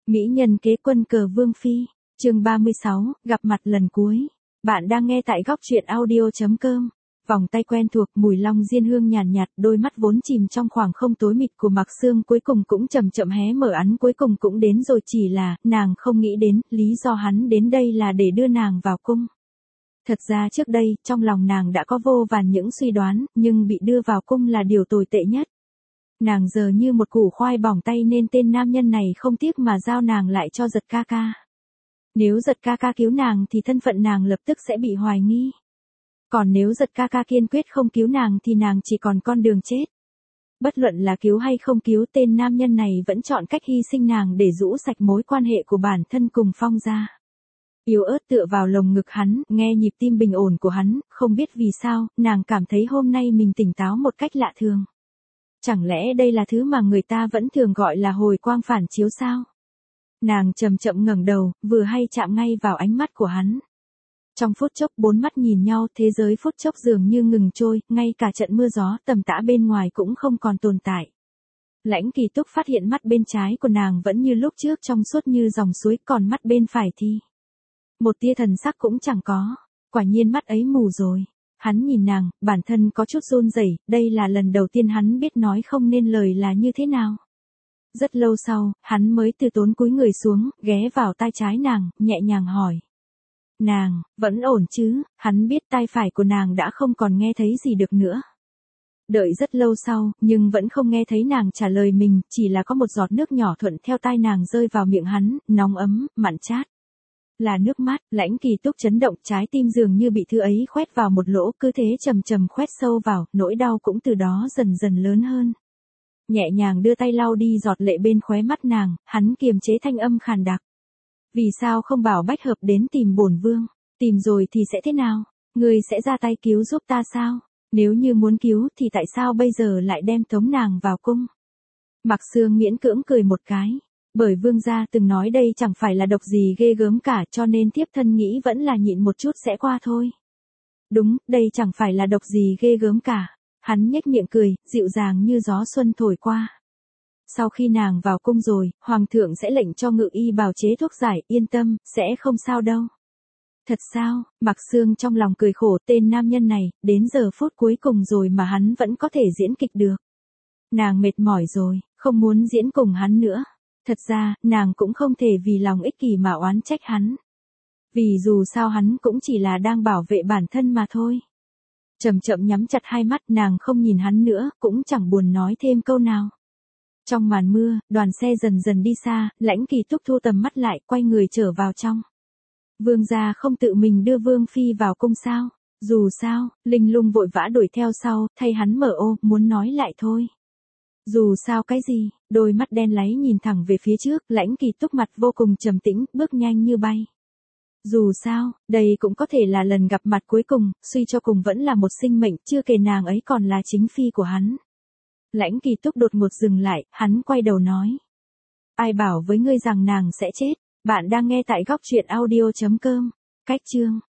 Mỹ nhân kế quân cờ Vương Phi, chương 36, gặp mặt lần cuối. Bạn đang nghe tại góc truyện audio.com. Vòng tay quen thuộc, mùi long diên hương nhàn nhạt, đôi mắt vốn chìm trong khoảng không tối mịt của Mạc Sương cuối cùng cũng chậm chậm hé mở, án cuối cùng cũng đến rồi, chỉ là nàng không nghĩ đến lý do hắn đến đây là để đưa nàng vào cung. Thật ra trước đây, trong lòng nàng đã có vô vàn những suy đoán, nhưng bị đưa vào cung là điều tồi tệ nhất. Nàng giờ như một củ khoai bỏng tay nên tên nam nhân này không tiếc mà giao nàng lại cho Giật ca ca. Nếu Giật ca ca cứu nàng thì thân phận nàng lập tức sẽ bị hoài nghi. Còn nếu Giật ca ca kiên quyết không cứu nàng thì nàng chỉ còn con đường chết. Bất luận là cứu hay không cứu, tên nam nhân này vẫn chọn cách hy sinh nàng để rũ sạch mối quan hệ của bản thân cùng Phong gia. Yếu ớt tựa vào lồng ngực hắn, nghe nhịp tim bình ổn của hắn, không biết vì sao, nàng cảm thấy hôm nay mình tỉnh táo một cách lạ thường. Chẳng lẽ đây là thứ mà người ta vẫn thường gọi là hồi quang phản chiếu sao? Nàng chậm chậm ngẩng đầu, vừa hay chạm ngay vào ánh mắt của hắn. Trong phút chốc bốn mắt nhìn nhau, thế giới phút chốc dường như ngừng trôi, ngay cả trận mưa gió tầm tã bên ngoài cũng không còn tồn tại. Lãnh Kỳ Túc phát hiện mắt bên trái của nàng vẫn như lúc trước trong suốt như dòng suối, còn mắt bên phải thì một tia thần sắc cũng chẳng có. Quả nhiên mắt ấy mù rồi. Hắn nhìn nàng, bản thân có chút run rẩy, đây là lần đầu tiên hắn biết nói không nên lời là như thế nào. Rất lâu sau, hắn mới từ tốn cúi người xuống, ghé vào tai trái nàng, nhẹ nhàng hỏi. Nàng, vẫn ổn chứ? Hắn biết tai phải của nàng đã không còn nghe thấy gì được nữa. Đợi rất lâu sau, nhưng vẫn không nghe thấy nàng trả lời mình, chỉ là có một giọt nước nhỏ thuận theo tai nàng rơi vào miệng hắn, nóng ấm, mặn chát. Là nước mắt. Lãnh Kỳ Túc chấn động, trái tim dường như bị thứ ấy khoét vào một lỗ, cứ thế chầm chầm khoét sâu vào, nỗi đau cũng từ đó dần dần lớn hơn. Nhẹ nhàng đưa tay lau đi giọt lệ bên khóe mắt nàng, hắn kiềm chế thanh âm khàn đặc. Vì sao không bảo Bách Hợp đến tìm bổn vương? Tìm rồi thì sẽ thế nào? Ngươi sẽ ra tay cứu giúp ta sao? Nếu như muốn cứu thì tại sao bây giờ lại đem tống nàng vào cung? Mạc Sương miễn cưỡng cười một cái. Bởi vương gia từng nói đây chẳng phải là độc gì ghê gớm cả, cho nên thiếp thân nghĩ vẫn là nhịn một chút sẽ qua thôi. Đúng, đây chẳng phải là độc gì ghê gớm cả. Hắn nhếch miệng cười, dịu dàng như gió xuân thổi qua. Sau khi nàng vào cung rồi, hoàng thượng sẽ lệnh cho ngự y bào chế thuốc giải, yên tâm, sẽ không sao đâu. Thật sao? Mạc Sương trong lòng cười khổ, tên nam nhân này, đến giờ phút cuối cùng rồi mà hắn vẫn có thể diễn kịch được. Nàng mệt mỏi rồi, không muốn diễn cùng hắn nữa. Thật ra, nàng cũng không thể vì lòng ích kỷ mà oán trách hắn. Vì dù sao hắn cũng chỉ là đang bảo vệ bản thân mà thôi. Chậm chậm nhắm chặt hai mắt, nàng không nhìn hắn nữa, cũng chẳng buồn nói thêm câu nào. Trong màn mưa, đoàn xe dần dần đi xa, Lãnh Kỳ Túc thu tầm mắt lại, quay người trở vào trong. Vương gia không tự mình đưa Vương Phi vào cung sao? Dù sao, Linh Lung vội vã đuổi theo sau, thay hắn mở ô, muốn nói lại thôi. Dù sao cái gì? Đôi mắt đen láy nhìn thẳng về phía trước, Lãnh Kỳ Túc mặt vô cùng trầm tĩnh, bước nhanh như bay. Dù sao, đây cũng có thể là lần gặp mặt cuối cùng, suy cho cùng vẫn là một sinh mệnh, chưa kể nàng ấy còn là chính phi của hắn. Lãnh Kỳ Túc đột ngột dừng lại, hắn quay đầu nói. Ai bảo với ngươi rằng nàng sẽ chết? Bạn đang nghe tại góc truyện audio.com. Cách chương.